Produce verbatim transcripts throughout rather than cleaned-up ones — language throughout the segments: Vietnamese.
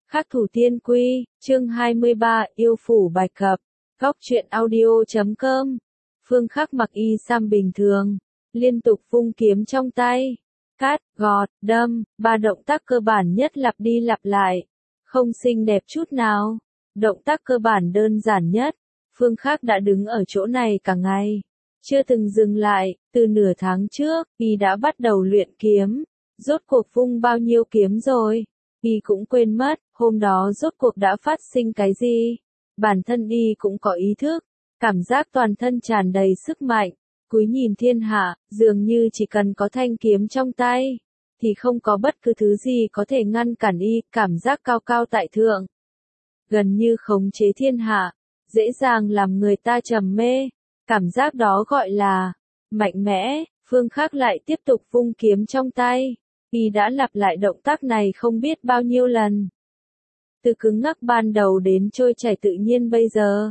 Khắc thủ tiên quy, chương hai mươi ba, yêu phủ bài cập, góc truyện audio chấm com. Phương Khắc mặc y sam bình thường, liên tục vung kiếm trong tay, cắt, gọt, đâm, ba động tác cơ bản nhất lặp đi lặp lại, không xinh đẹp chút nào. Động tác cơ bản đơn giản nhất, Phương Khắc đã đứng ở chỗ này cả ngày, chưa từng dừng lại. Từ nửa tháng trước, y đã bắt đầu luyện kiếm, rốt cuộc vung bao nhiêu kiếm rồi, y cũng quên mất, hôm đó rốt cuộc đã phát sinh cái gì. Bản thân y cũng có ý thức, cảm giác toàn thân tràn đầy sức mạnh, cúi nhìn thiên hạ, dường như chỉ cần có thanh kiếm trong tay, thì không có bất cứ thứ gì có thể ngăn cản y, cảm giác cao cao tại thượng, gần như khống chế thiên hạ, dễ dàng làm người ta trầm mê, cảm giác đó gọi là mạnh mẽ. Phương Khắc lại tiếp tục vung kiếm trong tay, y đã lặp lại động tác này không biết bao nhiêu lần. Từ cứng ngắc ban đầu đến trôi chảy tự nhiên bây giờ.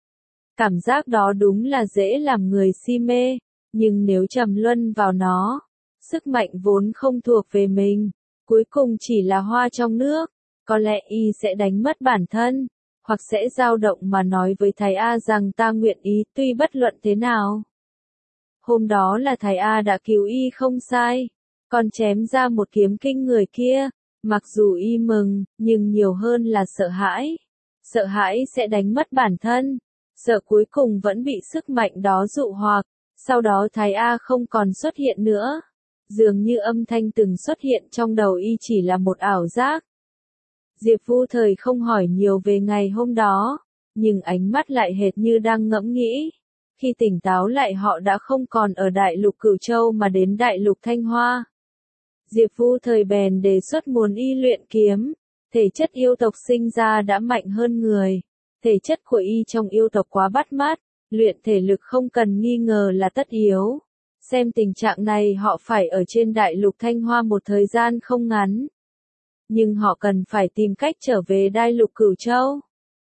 Cảm giác đó đúng là dễ làm người si mê, nhưng nếu trầm luân vào nó, sức mạnh vốn không thuộc về mình, cuối cùng chỉ là hoa trong nước, có lẽ y sẽ đánh mất bản thân, hoặc sẽ dao động mà nói với Thái A rằng ta nguyện ý tuy bất luận thế nào. Hôm đó là Thái A đã cứu y không sai, còn chém ra một kiếm kinh người kia, mặc dù y mừng, nhưng nhiều hơn là sợ hãi. Sợ hãi sẽ đánh mất bản thân, sợ cuối cùng vẫn bị sức mạnh đó dụ hoặc, sau đó Thái A không còn xuất hiện nữa. Dường như âm thanh từng xuất hiện trong đầu y chỉ là một ảo giác. Diệp Vu Thời không hỏi nhiều về ngày hôm đó, nhưng ánh mắt lại hệt như đang ngẫm nghĩ. Khi tỉnh táo lại họ đã không còn ở Đại Lục Cửu Châu mà đến Đại Lục Thanh Hoa. Diệp Vu Thời bèn đề xuất muốn y luyện kiếm, thể chất yêu tộc sinh ra đã mạnh hơn người. Thể chất của y trong yêu tộc quá bắt mắt, luyện thể lực không cần nghi ngờ là tất yếu. Xem tình trạng này họ phải ở trên Đại Lục Thanh Hoa một thời gian không ngắn. Nhưng họ cần phải tìm cách trở về Đại Lục Cửu Châu.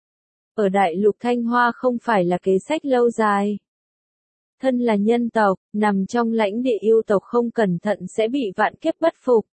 Ở Đại Lục Thanh Hoa không phải là kế sách lâu dài. Thân là nhân tộc, nằm trong lãnh địa yêu tộc không cẩn thận sẽ bị vạn kiếp bất phục.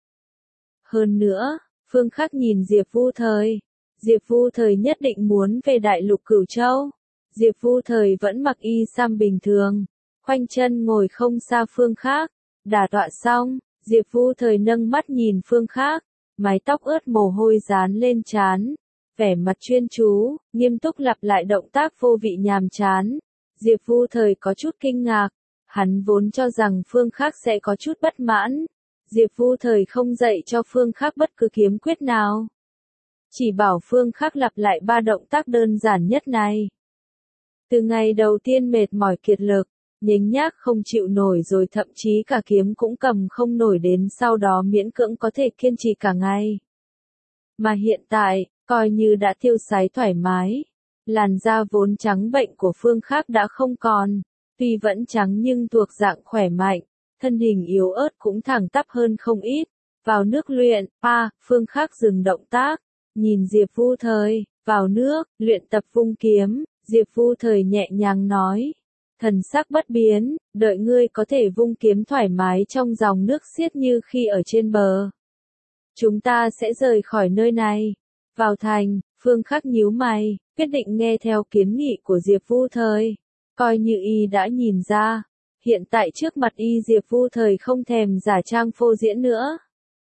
Hơn nữa, Phương Khắc nhìn Diệp Vu Thời. Diệp Vu Thời nhất định muốn về Đại Lục Cửu Châu. Diệp Vu Thời vẫn mặc y sam bình thường, khoanh chân ngồi không xa Phương Khắc. Đả tọa xong, Diệp Vu Thời nâng mắt nhìn Phương Khắc, mái tóc ướt mồ hôi dán lên trán, vẻ mặt chuyên chú, nghiêm túc lặp lại động tác vô vị nhàm chán. Diệp Vu Thời có chút kinh ngạc, hắn vốn cho rằng Phương Khắc sẽ có chút bất mãn. Diệp Vu Thời không dạy cho Phương Khắc bất cứ kiếm quyết nào, chỉ bảo Phương Khắc lặp lại ba động tác đơn giản nhất này. Từ ngày đầu tiên mệt mỏi kiệt lực, nhếch nhác không chịu nổi rồi thậm chí cả kiếm cũng cầm không nổi đến sau đó miễn cưỡng có thể kiên trì cả ngày. Mà hiện tại, coi như đã tiêu sái thoải mái. Làn da vốn trắng bệnh của Phương Khắc đã không còn, tuy vẫn trắng nhưng thuộc dạng khỏe mạnh, thân hình yếu ớt cũng thẳng tắp hơn không ít. Vào nước luyện, pa, Phương Khắc dừng động tác, nhìn Diệp Vu Thời, vào nước, luyện tập vung kiếm. Diệp Vu Thời nhẹ nhàng nói, thần sắc bất biến, đợi ngươi có thể vung kiếm thoải mái trong dòng nước xiết như khi ở trên bờ. Chúng ta sẽ rời khỏi nơi này. Vào thành, Phương Khắc nhíu mày, quyết định nghe theo kiến nghị của Diệp Vu Thời. Coi như y đã nhìn ra, hiện tại trước mặt y Diệp Vu Thời không thèm giả trang phô diễn nữa.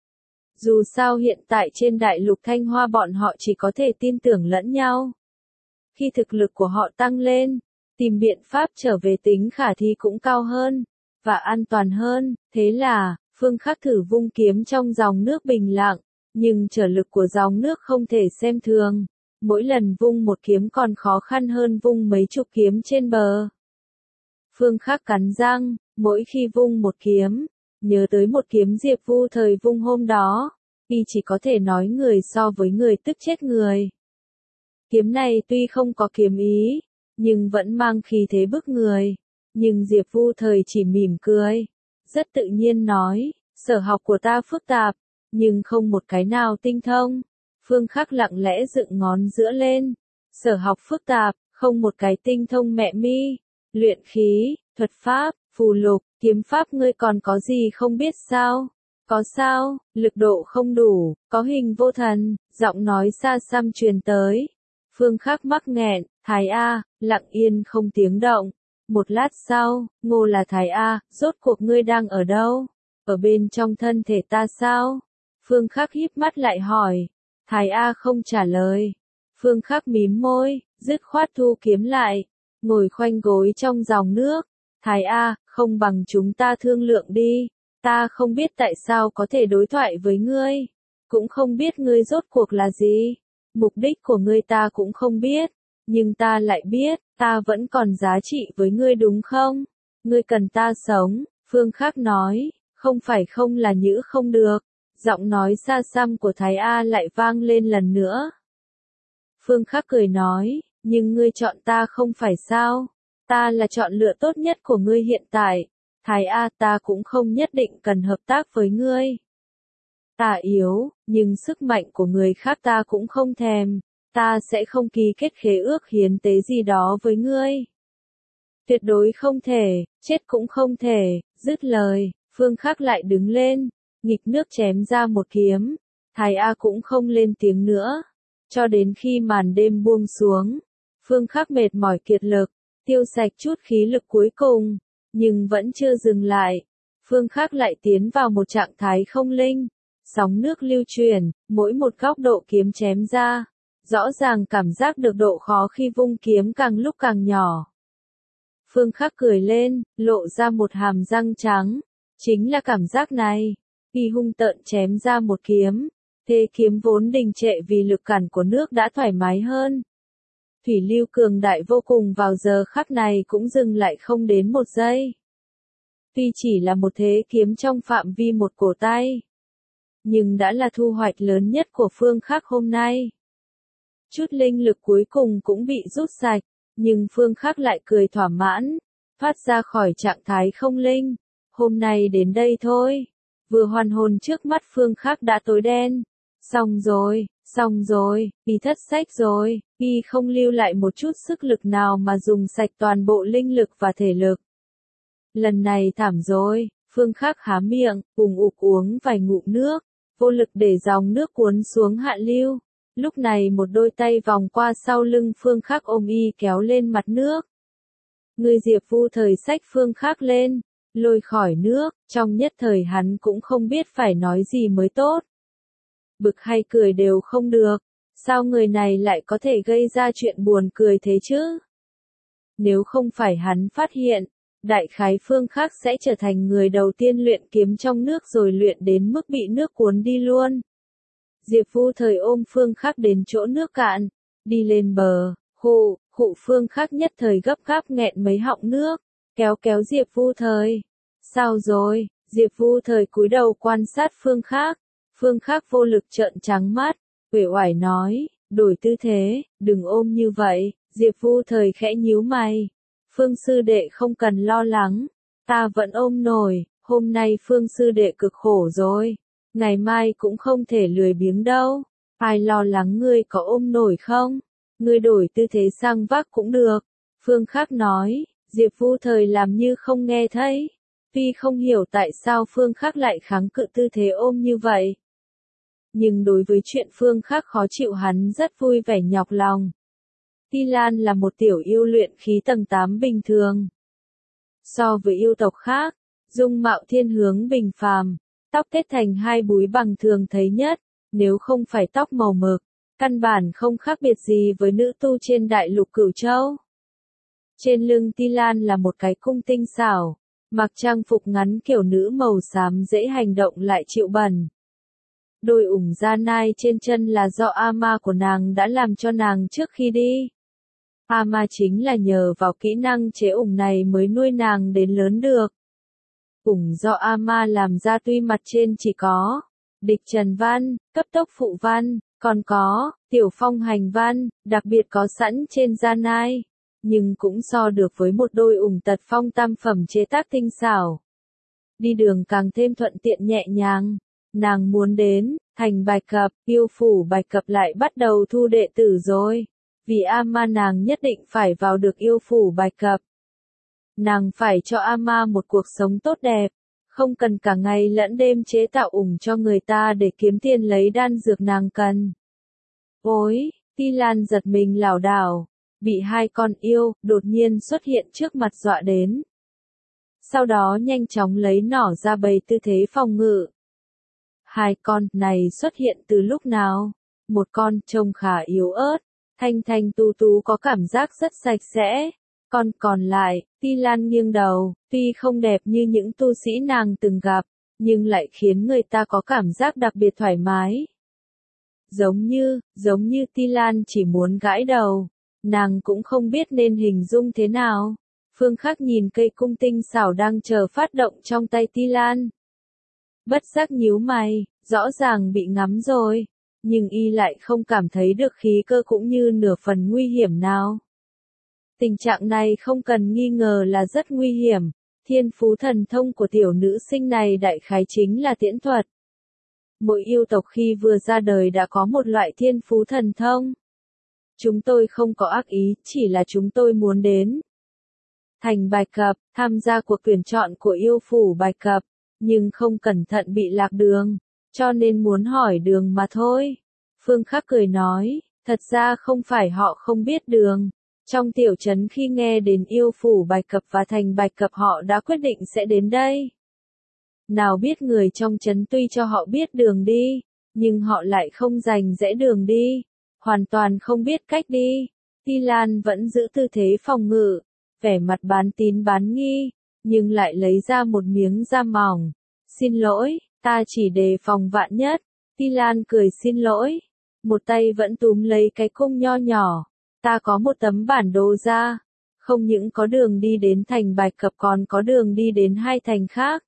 Dù sao hiện tại trên Đại Lục Thanh Hoa bọn họ chỉ có thể tin tưởng lẫn nhau. Khi thực lực của họ tăng lên, tìm biện pháp trở về tính khả thi cũng cao hơn, và an toàn hơn. Thế là, Phương Khắc thử vung kiếm trong dòng nước bình lặng, nhưng trở lực của dòng nước không thể xem thường. Mỗi lần vung một kiếm còn khó khăn hơn vung mấy chục kiếm trên bờ. Phương Khắc cắn răng, mỗi khi vung một kiếm, nhớ tới một kiếm Diệp Vu Thời vung hôm đó, y chỉ có thể nói người so với người tức chết người. Kiếm này tuy không có kiếm ý, nhưng vẫn mang khí thế bức người. Nhưng Diệp Vu Thời chỉ mỉm cười, rất tự nhiên nói, sở học của ta phức tạp, nhưng không một cái nào tinh thông. Phương Khắc lặng lẽ dựng ngón giữa lên, sở học phức tạp, không một cái tinh thông mẹ mi. Luyện khí, thuật pháp, phù lục, kiếm pháp ngươi còn có gì không biết sao? Có sao, lực độ không đủ, có hình vô thần, giọng nói xa xăm truyền tới. Phương Khắc mắc nghẹn, Thái A, lặng yên không tiếng động. Một lát sau, Ngô là Thái A, rốt cuộc ngươi đang ở đâu? Ở bên trong thân thể ta sao? Phương Khắc híp mắt lại hỏi. Thái A không trả lời. Phương Khắc mím môi, dứt khoát thu kiếm lại, ngồi khoanh gối trong dòng nước. Thái A, không bằng chúng ta thương lượng đi. Ta không biết tại sao có thể đối thoại với ngươi. Cũng không biết ngươi rốt cuộc là gì. Mục đích của ngươi ta cũng không biết. Nhưng ta lại biết, ta vẫn còn giá trị với ngươi đúng không? Ngươi cần ta sống, Phương Khắc nói, không phải không là nhữ không được. Giọng nói xa xăm của Thái A lại vang lên lần nữa. Phương Khắc cười nói, nhưng ngươi chọn ta không phải sao? Ta là chọn lựa tốt nhất của ngươi hiện tại. Thái A, ta cũng không nhất định cần hợp tác với ngươi. Ta yếu, nhưng sức mạnh của người khác ta cũng không thèm. Ta sẽ không ký kết khế ước hiến tế gì đó với ngươi. Tuyệt đối không thể, chết cũng không thể. Dứt lời, Phương Khắc lại đứng lên, nghịch nước chém ra một kiếm. Thái A cũng không lên tiếng nữa. Cho đến khi màn đêm buông xuống, Phương Khắc mệt mỏi kiệt lực, tiêu sạch chút khí lực cuối cùng, nhưng vẫn chưa dừng lại. Phương Khắc lại tiến vào một trạng thái không linh, sóng nước lưu chuyển, mỗi một góc độ kiếm chém ra, rõ ràng cảm giác được độ khó khi vung kiếm càng lúc càng nhỏ. Phương Khắc cười lên, lộ ra một hàm răng trắng, chính là cảm giác này. Y hung tợn chém ra một kiếm, thế kiếm vốn đình trệ vì lực cản của nước đã thoải mái hơn. Thủy lưu cường đại vô cùng vào giờ khắc này cũng dừng lại không đến một giây. Tuy chỉ là một thế kiếm trong phạm vi một cổ tay, nhưng đã là thu hoạch lớn nhất của Phương Khắc hôm nay. Chút linh lực cuối cùng cũng bị rút sạch, nhưng Phương Khắc lại cười thỏa mãn, thoát ra khỏi trạng thái không linh. Hôm nay đến đây thôi. Vừa hoàn hồn trước mắt Phương Khắc đã tối đen. Xong rồi, xong rồi, y thất sách rồi, y không lưu lại một chút sức lực nào mà dùng sạch toàn bộ linh lực và thể lực. Lần này thảm rồi, Phương Khắc há miệng, ùng ục uống vài ngụm nước, vô lực để dòng nước cuốn xuống hạ lưu. Lúc này một đôi tay vòng qua sau lưng Phương Khắc ôm y kéo lên mặt nước. Người Diệp Vu Thời xách Phương Khắc lên, lôi khỏi nước, trong nhất thời hắn cũng không biết phải nói gì mới tốt. Bực hay cười đều không được, sao người này lại có thể gây ra chuyện buồn cười thế chứ? Nếu không phải hắn phát hiện, đại khái Phương Khắc sẽ trở thành người đầu tiên luyện kiếm trong nước rồi luyện đến mức bị nước cuốn đi luôn. Diệp Vu Thời ôm Phương Khắc đến chỗ nước cạn, đi lên bờ, khụ, khụ Phương Khắc nhất thời gấp gáp nghẹn mấy họng nước, kéo kéo Diệp Vu Thời. Sao rồi? Diệp Vu Thời cúi đầu quan sát Phương Khắc. Phương Khắc vô lực trợn trắng mắt, uể oải nói, đổi tư thế, đừng ôm như vậy. Diệp Vu Thời khẽ nhíu mày. Phương sư đệ không cần lo lắng, ta vẫn ôm nổi, hôm nay Phương sư đệ cực khổ rồi, ngày mai cũng không thể lười biếng đâu. Ai lo lắng ngươi có ôm nổi không? Ngươi đổi tư thế sang vác cũng được. Phương Khắc nói, Diệp Vu Thời làm như không nghe thấy. Tuy không hiểu tại sao Phương Khắc lại kháng cự tư thế ôm như vậy, nhưng đối với chuyện Phương Khắc khó chịu hắn rất vui vẻ nhọc lòng. Ti Lan là một tiểu yêu luyện khí tầng tám bình thường. So với yêu tộc khác, dung mạo thiên hướng bình phàm, tóc tết thành hai búi bằng thường thấy nhất, nếu không phải tóc màu mực, căn bản không khác biệt gì với nữ tu trên đại lục Cửu Châu. Trên lưng Ti Lan là một cái cung tinh xảo, mặc trang phục ngắn kiểu nữ màu xám dễ hành động lại chịu bẩn. Đôi ủng da nai trên chân là do Ama của nàng đã làm cho nàng trước khi đi. Ama chính là nhờ vào kỹ năng chế ủng này mới nuôi nàng đến lớn được. Ủng do Ama làm ra tuy mặt trên chỉ có địch trần văn, cấp tốc phụ văn, còn có tiểu phong hành văn, đặc biệt có sẵn trên da nai, nhưng cũng so được với một đôi ủng tật phong tam phẩm chế tác tinh xảo. Đi đường càng thêm thuận tiện nhẹ nhàng. Nàng muốn đến thành Bạch Cập, yêu phủ Bạch Cập lại bắt đầu thu đệ tử rồi. Vì Ama nàng nhất định phải vào được yêu phủ Bạch Cập. Nàng phải cho Ama một cuộc sống tốt đẹp, không cần cả ngày lẫn đêm chế tạo ủng cho người ta để kiếm tiền lấy đan dược nàng cần. Ôi, Ti Lan giật mình lảo đảo, bị hai con yêu đột nhiên xuất hiện trước mặt dọa đến. Sau đó nhanh chóng lấy nỏ ra bày tư thế phòng ngự. Hai con này xuất hiện từ lúc nào? Một con trông khá yếu ớt, thanh thanh tú tú có cảm giác rất sạch sẽ. Con còn lại, Ti Lan nghiêng đầu, tuy không đẹp như những tu sĩ nàng từng gặp, nhưng lại khiến người ta có cảm giác đặc biệt thoải mái. Giống như, giống như Ti Lan chỉ muốn gãi đầu, nàng cũng không biết nên hình dung thế nào. Phương Khắc nhìn cây cung tinh xảo đang chờ phát động trong tay Ti Lan. Bất giác nhíu mày, rõ ràng bị ngắm rồi, nhưng y lại không cảm thấy được khí cơ cũng như nửa phần nguy hiểm nào. Tình trạng này không cần nghi ngờ là rất nguy hiểm, thiên phú thần thông của tiểu nữ sinh này đại khái chính là tiễn thuật. Mỗi yêu tộc khi vừa ra đời đã có một loại thiên phú thần thông. Chúng tôi không có ác ý, chỉ là chúng tôi muốn đến thành Bạch Cập, tham gia cuộc tuyển chọn của yêu phủ Bạch Cập, nhưng không cẩn thận bị lạc đường, cho nên muốn hỏi đường mà thôi. Phương Khắc cười nói, thật ra không phải họ không biết đường. Trong tiểu trấn khi nghe đến yêu phủ Bạch Cập và thành Bạch Cập họ đã quyết định sẽ đến đây. Nào biết người trong trấn tuy cho họ biết đường đi, nhưng họ lại không dành dẽ đường đi, hoàn toàn không biết cách đi. Ti Lan vẫn giữ tư thế phòng ngự, vẻ mặt bán tín bán nghi, nhưng lại lấy ra một miếng da mỏng. Xin lỗi, ta chỉ đề phòng vạn nhất. Ti Lan cười xin lỗi, một tay vẫn túm lấy cái cung nho nhỏ. Ta có một tấm bản đồ ra, không những có đường đi đến thành Bạch Cập còn có đường đi đến hai thành khác.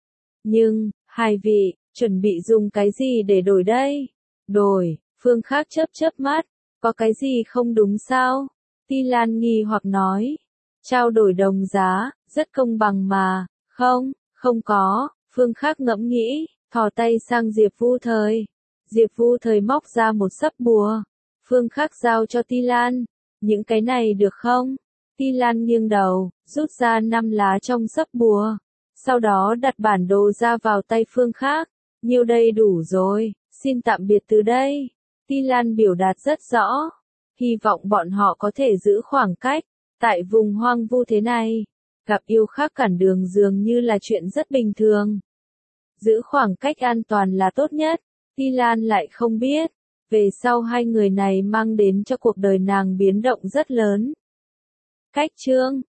Nhưng, hai vị, chuẩn bị dùng cái gì để đổi đây? Đổi, Phương Khắc chớp chớp mắt, có cái gì không đúng sao? Ti Lan nghi hoặc nói, trao đổi đồng giá, rất công bằng mà, không, không có, Phương Khắc ngẫm nghĩ, thò tay sang Diệp Vu Thời. Diệp Vu Thời móc ra một sấp bùa. Phương Khắc giao cho Ti Lan, những cái này được không? Ti Lan nghiêng đầu, rút ra năm lá trong sấp bùa, sau đó đặt bản đồ ra vào tay Phương Khắc. Nhiêu đây đủ rồi, xin tạm biệt từ đây. Ti Lan biểu đạt rất rõ, hy vọng bọn họ có thể giữ khoảng cách. Tại vùng hoang vu thế này, gặp yêu khác cản đường dường như là chuyện rất bình thường. Giữ khoảng cách an toàn là tốt nhất. Ti Lan lại không biết, về sau hai người này mang đến cho cuộc đời nàng biến động rất lớn. Cách chương